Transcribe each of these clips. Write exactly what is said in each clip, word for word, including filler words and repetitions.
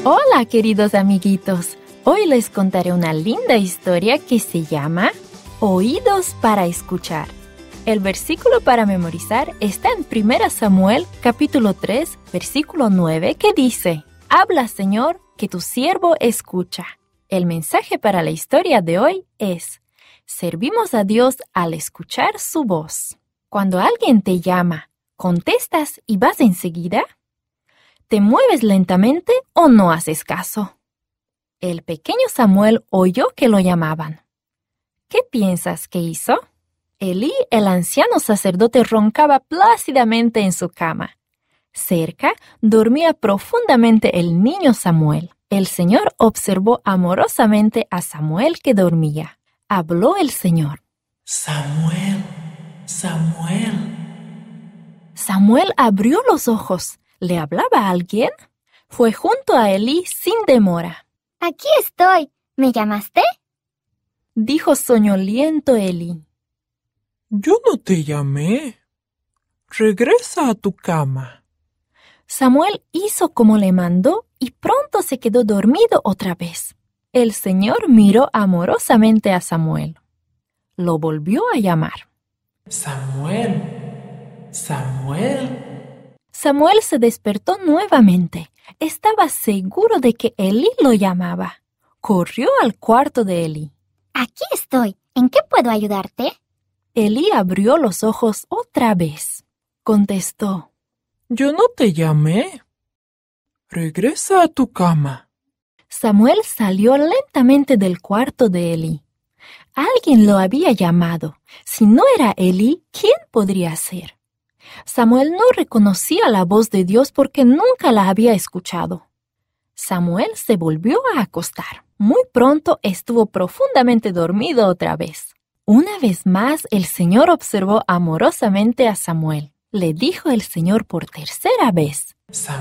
Hola, queridos amiguitos. Hoy les contaré una linda historia que se llama Oídos para escuchar. El versículo para memorizar está en primera Samuel, capítulo tres, versículo nueve, que dice: Habla, Señor, que tu siervo escucha. El mensaje para la historia de hoy es: servimos a Dios al escuchar su voz. Cuando alguien te llama, ¿contestas y vas enseguida? ¿Te mueves lentamente o no haces caso? El pequeño Samuel oyó que lo llamaban. ¿Qué piensas que hizo? Elí, el anciano sacerdote, roncaba plácidamente en su cama. Cerca dormía profundamente el niño Samuel. El Señor observó amorosamente a Samuel que dormía. Habló el Señor. Samuel, Samuel. Samuel abrió los ojos. ¿Le hablaba a alguien? Fue junto a Elí sin demora. Aquí estoy. ¿Me llamaste? Dijo soñoliento Elí. Yo no te llamé. Regresa a tu cama. Samuel hizo como le mandó y pronto se quedó dormido otra vez. El Señor miró amorosamente a Samuel. Lo volvió a llamar. Samuel, Samuel. Samuel se despertó nuevamente. Estaba seguro de que Elí lo llamaba. Corrió al cuarto de Elí. Aquí estoy. ¿En qué puedo ayudarte? Elí abrió los ojos otra vez. Contestó. Yo no te llamé. Regresa a tu cama. Samuel salió lentamente del cuarto de Elí. Alguien lo había llamado. Si no era Elí, ¿quién podría ser? Samuel no reconocía la voz de Dios porque nunca la había escuchado. Samuel se volvió a acostar. Muy pronto estuvo profundamente dormido otra vez. Una vez más el Señor observó amorosamente a Samuel. Le dijo el Señor por tercera vez: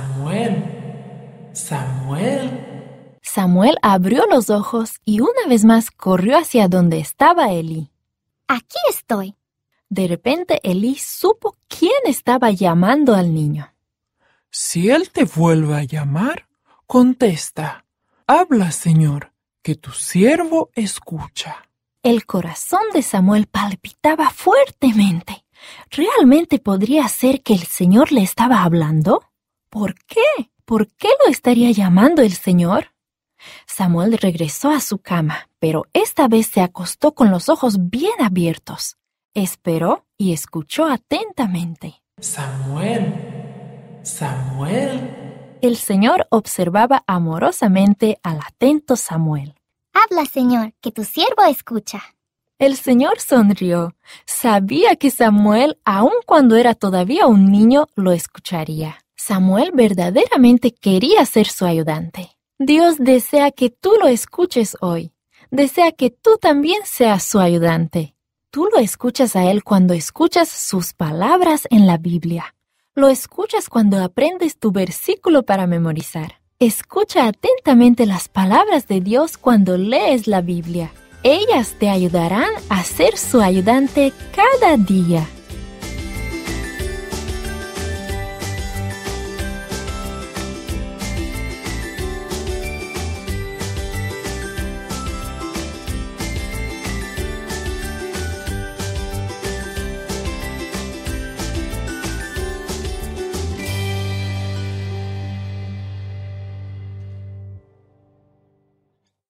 Samuel, Samuel. Samuel abrió los ojos y una vez más corrió hacia donde estaba Elí. Aquí estoy. De repente Elí supo quién estaba llamando al niño. Si él te vuelve a llamar, contesta. Habla, Señor, que tu siervo escucha. El corazón de Samuel palpitaba fuertemente. ¿Realmente podría ser que el Señor le estaba hablando? ¿Por qué? ¿Por qué lo estaría llamando el Señor? Samuel regresó a su cama, pero esta vez se acostó con los ojos bien abiertos. Esperó y escuchó atentamente. Samuel, Samuel. El Señor observaba amorosamente al atento Samuel. Habla, Señor, que tu siervo escucha. El Señor sonrió. Sabía que Samuel, aun cuando era todavía un niño, lo escucharía. Samuel verdaderamente quería ser su ayudante. Dios desea que tú lo escuches hoy. Desea que tú también seas su ayudante. Tú lo escuchas a Él cuando escuchas sus palabras en la Biblia. Lo escuchas cuando aprendes tu versículo para memorizar. Escucha atentamente las palabras de Dios cuando lees la Biblia. Ellas te ayudarán a ser su ayudante cada día.